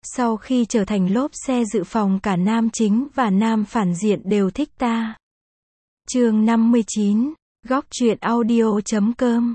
Sau khi trở thành lốp xe dự phòng cả nam chính và nam phản diện đều thích ta. Chương 59, góc truyện audio.com.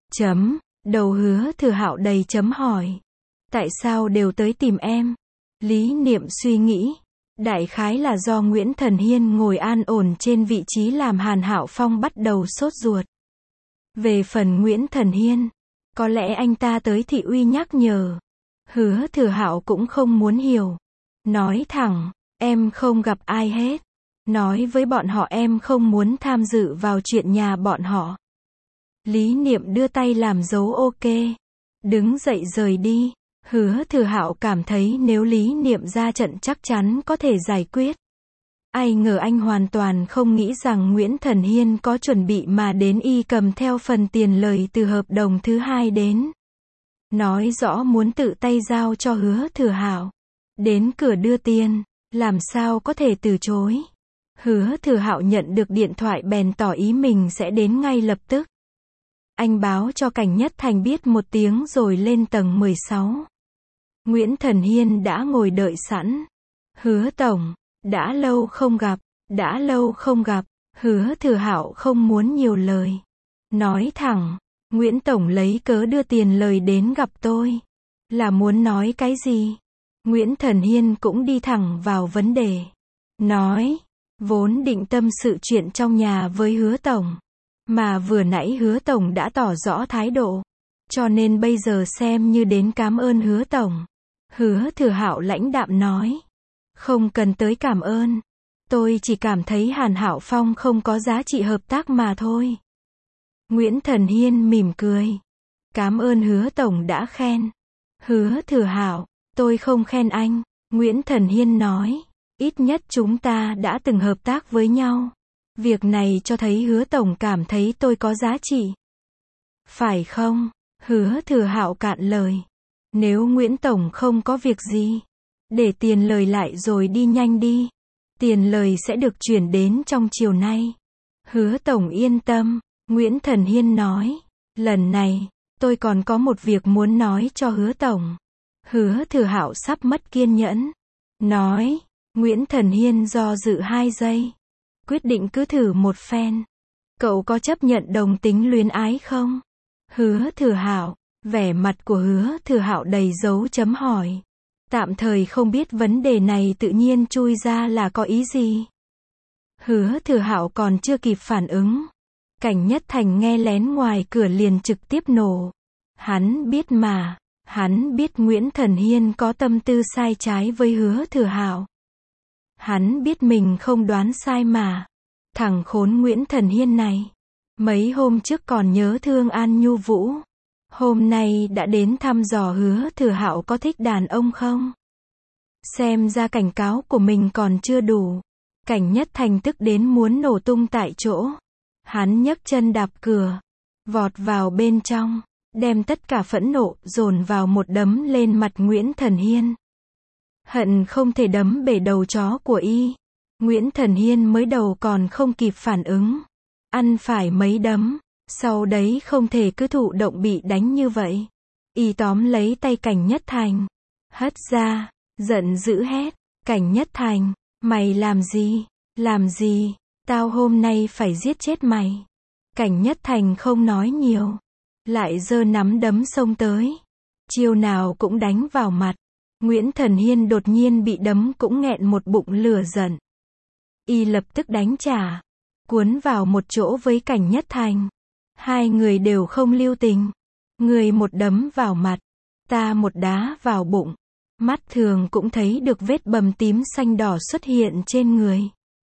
Đầu Hứa Thừa Hạo đầy chấm hỏi. Tại sao đều tới tìm em? Lý Niệm suy nghĩ. Đại khái là do Nguyễn Thần Hiên ngồi an ổn trên vị trí làm Hàn Hạo Phong bắt đầu sốt ruột. Về phần Nguyễn Thần Hiên, có lẽ anh ta tới thị uy nhắc nhở. Hứa Thừa Hạo cũng không muốn hiểu. Nói thẳng, em không gặp ai hết. Nói với bọn họ em không muốn tham dự vào chuyện nhà bọn họ. Lý Niệm đưa tay làm dấu ok. Đứng dậy rời đi. Hứa Thừa Hạo cảm thấy nếu Lý Niệm ra trận chắc chắn có thể giải quyết. Ai ngờ anh hoàn toàn không nghĩ rằng Nguyễn Thần Hiên có chuẩn bị mà đến y cầm theo phần tiền lời từ hợp đồng thứ hai đến. Nói rõ muốn tự tay giao cho Hứa Thừa Hạo. Đến cửa đưa tiền, làm sao có thể từ chối. Hứa Thừa Hạo nhận được điện thoại bèn tỏ ý mình sẽ đến ngay lập tức. Anh báo cho Cảnh Nhất Thành biết một tiếng rồi lên tầng 16. Nguyễn Thần Hiên đã ngồi đợi sẵn. Hứa tổng, đã lâu không gặp. Hứa Thừa Hạo không muốn nhiều lời. Nói thẳng, Nguyễn tổng lấy cớ đưa tiền lời đến gặp tôi. Là muốn nói cái gì? Nguyễn Thần Hiên cũng đi thẳng vào vấn đề. Nói, vốn định tâm sự chuyện trong nhà với Hứa tổng. Mà vừa nãy Hứa tổng đã tỏ rõ thái độ. Cho nên bây giờ xem như đến cảm ơn Hứa tổng. Hứa Thừa Hạo lãnh đạm nói. Không cần tới cảm ơn. Tôi chỉ cảm thấy Hàn Hạo Phong không có giá trị hợp tác mà thôi. Nguyễn Thần Hiên mỉm cười. Cảm ơn Hứa tổng đã khen. Hứa Thừa Hạo, tôi không khen anh. Nguyễn Thần Hiên nói. Ít nhất chúng ta đã từng hợp tác với nhau. Việc này cho thấy Hứa tổng cảm thấy tôi có giá trị. Phải không? Hứa Thừa Hạo cạn lời. Nếu Nguyễn tổng không có việc gì, để tiền lời lại rồi đi nhanh đi. Tiền lời sẽ được chuyển đến trong chiều nay. Hứa tổng yên tâm, Nguyễn Thần Hiên nói. Lần này, tôi còn có một việc muốn nói cho Hứa tổng. Hứa Thừa Hạo sắp mất kiên nhẫn. Nói, Nguyễn Thần Hiên do dự 2 giây. Quyết định cứ thử một phen. Cậu có chấp nhận đồng tính luyến ái không? Hứa Thừa Hạo, vẻ mặt của Hứa Thừa Hạo đầy dấu chấm hỏi. Tạm thời không biết vấn đề này tự nhiên chui ra là có ý gì. Hứa Thừa Hạo còn chưa kịp phản ứng. Cảnh Nhất Thành nghe lén ngoài cửa liền trực tiếp nổ. Hắn biết mà, hắn biết Nguyễn Thần Hiên có tâm tư sai trái với Hứa Thừa Hạo. Hắn biết mình không đoán sai mà. Thằng khốn Nguyễn Thần Hiên này. Mấy hôm trước còn nhớ thương An Nhu Vũ. Hôm nay đã đến thăm dò Hứa Thừa Hạo có thích đàn ông không? Xem ra cảnh cáo của mình còn chưa đủ. Cảnh Nhất Thành tức đến muốn nổ tung tại chỗ. Hắn nhấc chân đạp cửa. Vọt vào bên trong. Đem tất cả phẫn nộ dồn vào một đấm lên mặt Nguyễn Thần Hiên. Hận không thể đấm bể đầu chó của y. Nguyễn Thần Hiên mới đầu còn không kịp phản ứng. Ăn phải mấy đấm. Sau đấy không thể cứ thụ động bị đánh như vậy. Y tóm lấy tay Cảnh Nhất Thành. Hất ra. Giận dữ hét. Cảnh Nhất Thành. Mày làm gì? Làm gì? Tao hôm nay phải giết chết mày. Cảnh Nhất Thành không nói nhiều. Lại giơ nắm đấm xông tới. Chiêu nào cũng đánh vào mặt. Nguyễn Thần Hiên đột nhiên bị đấm cũng nghẹn một bụng lửa giận. Y lập tức đánh trả. Cuốn vào một chỗ với Cảnh Nhất Thành. Hai người đều không lưu tình. Người một đấm vào mặt. Ta một đá vào bụng. Mắt thường cũng thấy được vết bầm tím xanh đỏ xuất hiện trên người.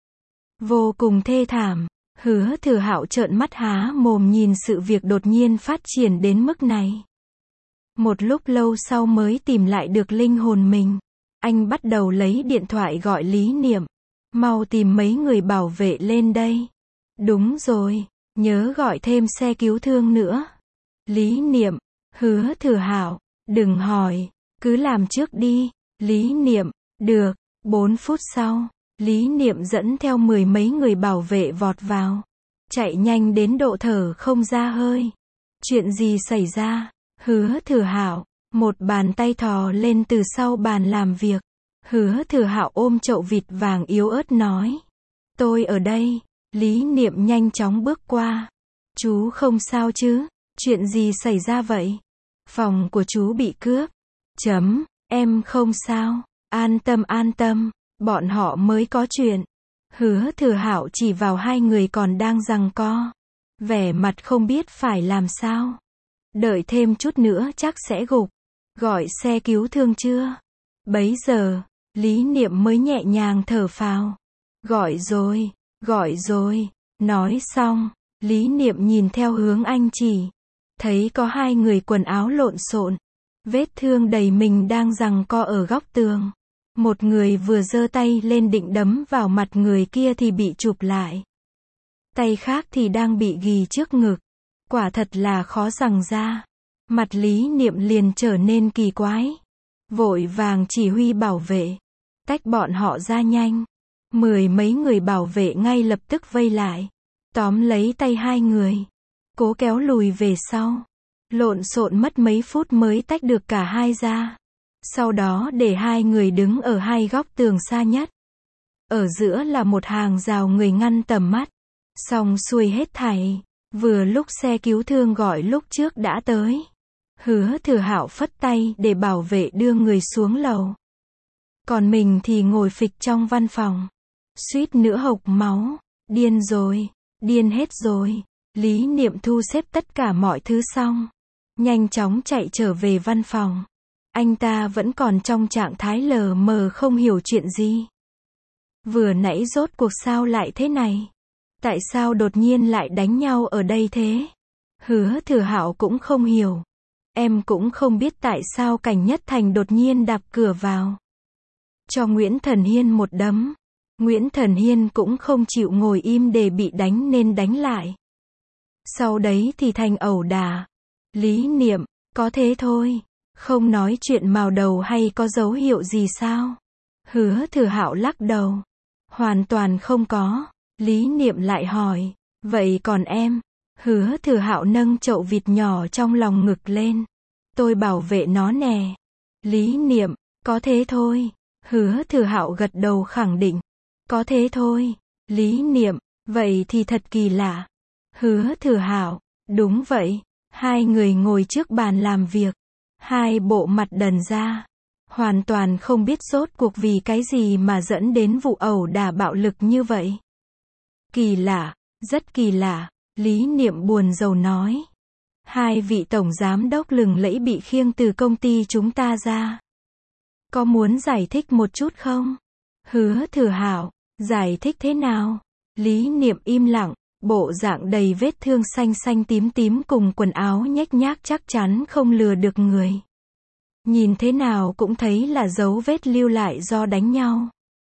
Vô cùng thê thảm. Hứa Thừa Hạo trợn mắt há mồm nhìn sự việc đột nhiên phát triển đến mức này. Một lúc lâu sau mới tìm lại được linh hồn mình. Anh bắt đầu lấy điện thoại gọi Lý Niệm. Mau tìm mấy người bảo vệ lên đây. Đúng rồi, nhớ gọi thêm xe cứu thương nữa. Lý Niệm, Hứa Thừa Hạo, đừng hỏi, cứ làm trước đi. Lý Niệm, được. 4 phút sau, Lý Niệm dẫn theo 10 mấy người bảo vệ vọt vào. Chạy nhanh đến độ thở không ra hơi. Chuyện gì xảy ra? Hứa Thừa Hạo, Một bàn tay thò lên từ sau bàn làm việc. Hứa Thừa Hạo ôm chậu vịt vàng yếu ớt nói. Tôi ở đây. Lý Niệm nhanh chóng bước qua. Chú không sao chứ? Chuyện gì xảy ra vậy? Phòng của chú bị cướp. Em không sao. An tâm, bọn họ mới có chuyện. Hứa Thừa Hạo chỉ vào hai người còn đang giằng co. Vẻ mặt không biết phải làm sao. Đợi thêm chút nữa chắc sẽ gục. Gọi xe cứu thương chưa? Bấy giờ, Lý Niệm mới nhẹ nhàng thở phào. Gọi rồi. Nói xong, Lý Niệm nhìn theo hướng anh chỉ. Thấy có hai người quần áo lộn xộn. Vết thương đầy mình đang giằng co ở góc tường. Một người vừa giơ tay lên định đấm vào mặt người kia thì bị chụp lại. Tay khác thì đang bị ghì trước ngực. Quả thật là khó giằng ra. Mặt Lý Niệm liền trở nên kỳ quái. Vội vàng chỉ huy bảo vệ. Tách bọn họ ra nhanh. 10 mấy người bảo vệ ngay lập tức vây lại. Tóm lấy tay hai người. Cố kéo lùi về sau. Lộn xộn mất mấy phút mới tách được cả hai ra. Sau đó để hai người đứng ở hai góc tường xa nhất. Ở giữa là một hàng rào người ngăn tầm mắt. Xong xuôi hết thảy. Vừa lúc xe cứu thương gọi lúc trước đã tới. Hứa Thừa Hạo phất tay để bảo vệ đưa người xuống lầu. Còn mình thì ngồi phịch trong văn phòng. Suýt nữa hộc máu. Điên hết rồi. Lý Niệm thu xếp tất cả mọi thứ xong. Nhanh chóng chạy trở về văn phòng. Anh ta vẫn còn trong trạng thái lờ mờ không hiểu chuyện gì. Vừa nãy rốt cuộc sao lại thế này? Tại sao đột nhiên lại đánh nhau ở đây thế? Hứa Thừa Hạo cũng không hiểu. Em cũng không biết tại sao Cảnh Nhất Thành đột nhiên đạp cửa vào. Cho Nguyễn Thần Hiên một đấm. Nguyễn Thần Hiên cũng không chịu ngồi im để bị đánh nên đánh lại. Sau đấy thì thành ẩu đả. Lý Niệm, có thế thôi. Không nói chuyện mào đầu hay có dấu hiệu gì sao? Hứa Thừa Hạo lắc đầu. Hoàn toàn không có. Lý Niệm lại hỏi. Vậy còn em? Hứa Thừa Hạo nâng chậu vịt nhỏ trong lòng ngực lên. Tôi bảo vệ nó nè. Lý Niệm, có thế thôi. Hứa Thừa Hạo gật đầu khẳng định. Có thế thôi. Lý Niệm, vậy thì thật kỳ lạ. Hứa Thừa Hạo, đúng vậy. Hai người ngồi trước bàn làm việc. Hai bộ mặt đần ra. Hoàn toàn không biết rốt cuộc vì cái gì mà dẫn đến vụ ẩu đả bạo lực như vậy. Kỳ lạ, rất kỳ lạ. Lý Niệm buồn rầu nói. Hai vị tổng giám đốc lừng lẫy bị khiêng từ công ty chúng ta ra. Có muốn giải thích một chút không? Hứa Thừa Hạo, giải thích thế nào? Lý Niệm im lặng, bộ dạng đầy vết thương xanh xanh tím tím cùng quần áo nhếch nhác chắc chắn không lừa được người. Nhìn thế nào cũng thấy là dấu vết lưu lại do đánh nhau.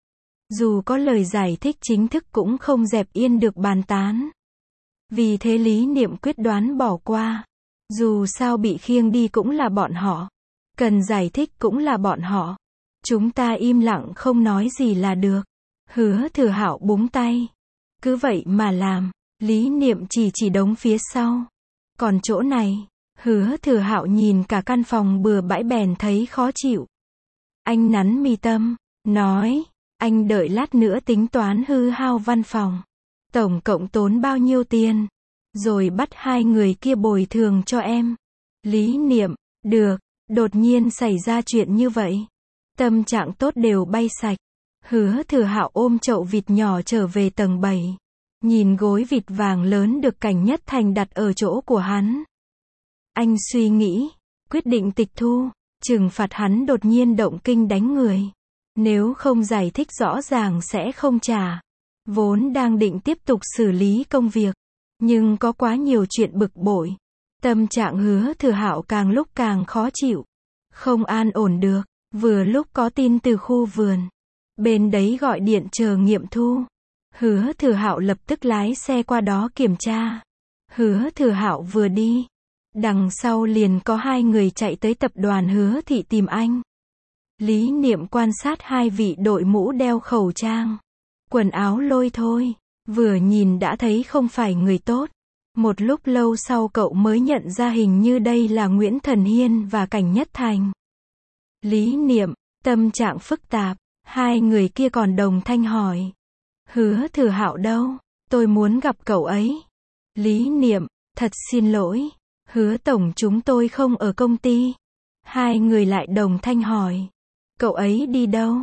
Dù có lời giải thích chính thức cũng không dẹp yên được bàn tán. Vì thế Lý Niệm quyết đoán bỏ qua. Dù sao bị khiêng đi cũng là bọn họ. Cần giải thích cũng là bọn họ. Chúng ta im lặng không nói gì là được. Hứa Thừa Hạo búng tay. Cứ vậy mà làm. Lý Niệm chỉ đống phía sau. Còn chỗ này, Hứa Thừa Hạo nhìn cả căn phòng bừa bãi bèn thấy khó chịu. Anh nắn mi tâm, nói, anh đợi lát nữa tính toán hư hao văn phòng. Tổng cộng tốn bao nhiêu tiền? Rồi bắt hai người kia bồi thường cho em. Lý Niệm, được, đột nhiên xảy ra chuyện như vậy. Tâm trạng tốt đều bay sạch. Hứa Thừa Hạo ôm chậu vịt nhỏ trở về tầng 7. Nhìn gối vịt vàng lớn được Cảnh Nhất Thành đặt ở chỗ của hắn. Anh suy nghĩ, quyết định tịch thu, trừng phạt hắn đột nhiên động kinh đánh người. Nếu không giải thích rõ ràng sẽ không trả. Vốn đang định tiếp tục xử lý công việc, nhưng có quá nhiều chuyện bực bội. Tâm trạng Hứa Thừa Hạo càng lúc càng khó chịu. Không an ổn được, vừa lúc có tin từ khu vườn. Bên đấy gọi điện chờ nghiệm thu. Hứa Thừa Hạo lập tức lái xe qua đó kiểm tra. Hứa Thừa Hạo vừa đi, đằng sau liền có hai người chạy tới tập đoàn Hứa Thị tìm anh. Lý Niệm quan sát hai vị đội mũ đeo khẩu trang, quần áo lôi thôi, vừa nhìn đã thấy không phải người tốt. Một lúc lâu sau cậu mới nhận ra hình như đây là Nguyễn Thần Hiên và Cảnh Nhất Thành. Lý Niệm, tâm trạng phức tạp, hai người kia còn đồng thanh hỏi. Hứa Thừa Hạo đâu? Tôi muốn gặp cậu ấy. Lý Niệm, thật xin lỗi. Hứa tổng chúng tôi không ở công ty. Hai người lại đồng thanh hỏi. Cậu ấy đi đâu?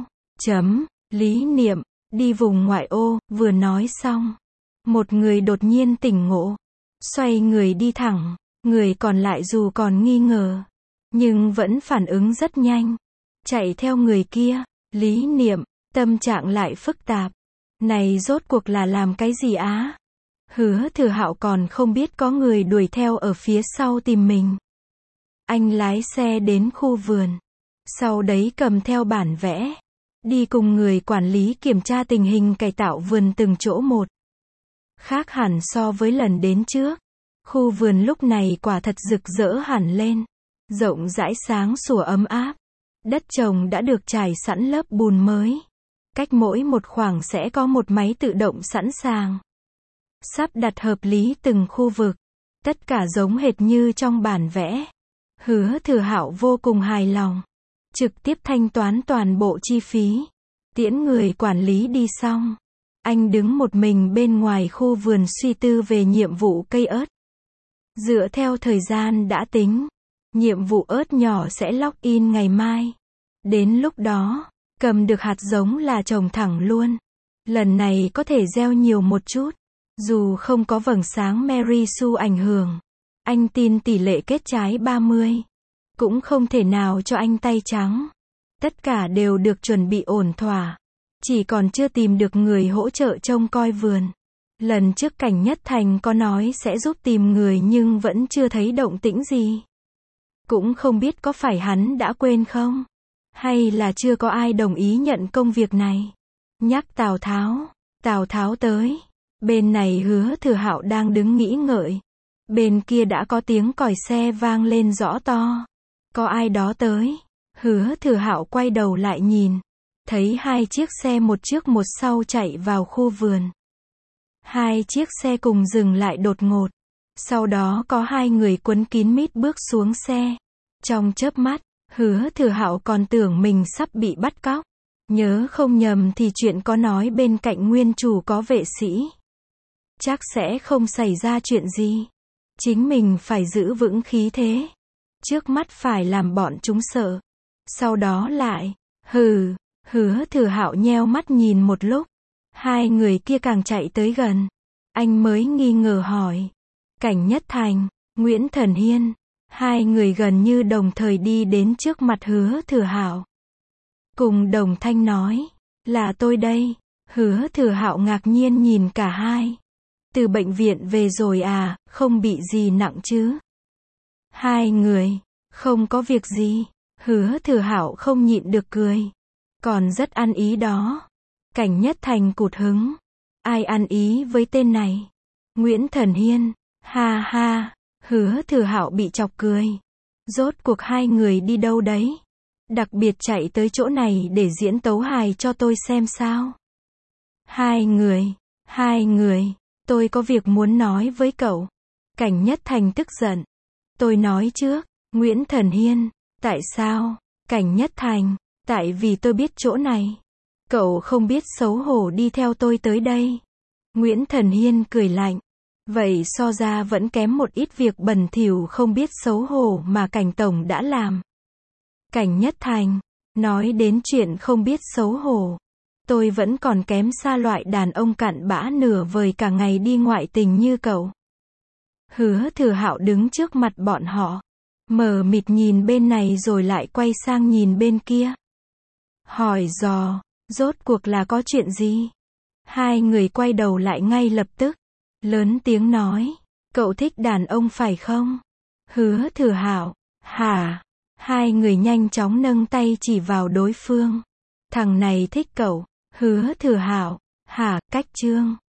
Lý Niệm, đi vùng ngoại ô, vừa nói xong. Một người đột nhiên tỉnh ngộ. Xoay người đi thẳng. Người còn lại dù còn nghi ngờ, nhưng vẫn phản ứng rất nhanh. Chạy theo người kia. Lý Niệm, tâm trạng lại phức tạp. Này rốt cuộc là làm cái gì á? Hứa Thừa Hạo còn không biết có người đuổi theo ở phía sau tìm mình. Anh lái xe đến khu vườn. Sau đấy cầm theo bản vẽ. Đi cùng người quản lý kiểm tra tình hình cải tạo vườn từng chỗ một. Khác hẳn so với lần đến trước. Khu vườn lúc này quả thật rực rỡ hẳn lên. Rộng rãi sáng sủa ấm áp. Đất trồng đã được trải sẵn lớp bùn mới. Cách mỗi một khoảng sẽ có một máy tự động sẵn sàng. Sắp đặt hợp lý từng khu vực. Tất cả giống hệt như trong bản vẽ. Hứa Thừa Hạo vô cùng hài lòng. Trực tiếp thanh toán toàn bộ chi phí. Tiễn người quản lý đi xong. Anh đứng một mình bên ngoài khu vườn suy tư về nhiệm vụ cây ớt. Dựa theo thời gian đã tính, nhiệm vụ ớt nhỏ sẽ login ngày mai. Đến lúc đó, cầm được hạt giống là trồng thẳng luôn. Lần này có thể gieo nhiều một chút. Dù không có vầng sáng Mary Sue ảnh hưởng, anh tin tỷ lệ kết trái 30. Cũng không thể nào cho anh tay trắng. Tất cả đều được chuẩn bị ổn thỏa. Chỉ còn chưa tìm được người hỗ trợ trông coi vườn. Lần trước Cảnh Nhất Thành có nói sẽ giúp tìm người nhưng vẫn chưa thấy động tĩnh gì. Cũng không biết có phải hắn đã quên không? Hay là chưa có ai đồng ý nhận công việc này? Nhắc Tào Tháo. Tào Tháo tới. Bên này Hứa Thừa Hạo đang đứng nghĩ ngợi. Bên kia đã có tiếng còi xe vang lên rõ to. Có ai đó tới. Hứa Thừa Hạo quay đầu lại nhìn. Thấy hai chiếc xe một trước một sau chạy vào khu vườn. Hai chiếc xe cùng dừng lại đột ngột. Sau đó có hai người quấn kín mít bước xuống xe. Trong chớp mắt, Hứa Thừa Hạo còn tưởng mình sắp bị bắt cóc. Nhớ không nhầm thì chuyện có nói bên cạnh nguyên chủ có vệ sĩ. Chắc sẽ không xảy ra chuyện gì. Chính mình phải giữ vững khí thế. Trước mắt phải làm bọn chúng sợ. Sau đó lại, Hứa Thừa Hạo nheo mắt nhìn một lúc. Hai người kia càng chạy tới gần. Anh mới nghi ngờ hỏi. Cảnh Nhất Thành, Nguyễn Thần Hiên. Hai người gần như đồng thời đi đến trước mặt Hứa Thừa Hạo. Cùng đồng thanh nói. Là tôi đây. Hứa Thừa Hạo ngạc nhiên nhìn cả hai. Từ bệnh viện về rồi à, không bị gì nặng chứ? Hai người, không có việc gì. Hứa Thừa Hạo không nhịn được cười. Còn rất ăn ý đó. Cảnh Nhất Thành cụt hứng. Ai ăn ý với tên này? Nguyễn Thần Hiên. Ha ha. Hứa Thừa Hạo bị chọc cười. Rốt cuộc hai người đi đâu đấy? Đặc biệt chạy tới chỗ này để diễn tấu hài cho tôi xem sao? Hai người. Tôi có việc muốn nói với cậu. Cảnh Nhất Thành tức giận. Tôi nói trước. Nguyễn Thần Hiên. Tại sao? Cảnh Nhất Thành. Tại vì tôi biết chỗ này. Cậu không biết xấu hổ đi theo tôi tới đây. Nguyễn Thần Hiên cười lạnh. Vậy so ra vẫn kém một ít việc bẩn thỉu không biết xấu hổ mà Cảnh Tổng đã làm. Cảnh Nhất Thành. Nói đến chuyện không biết xấu hổ. Tôi vẫn còn kém xa loại đàn ông cặn bã nửa vời cả ngày đi ngoại tình như cậu. Hứa Thừa Hạo đứng trước mặt bọn họ. Mờ mịt nhìn bên này rồi lại quay sang nhìn bên kia. Hỏi dò, rốt cuộc là có chuyện gì? Hai người quay đầu lại ngay lập tức. Lớn tiếng nói, cậu thích đàn ông phải không? Hứa Thừa Hạo, hả? Hai người nhanh chóng nâng tay chỉ vào đối phương. Thằng này thích cậu. Hứa Thừa Hạo, hả? Cách chương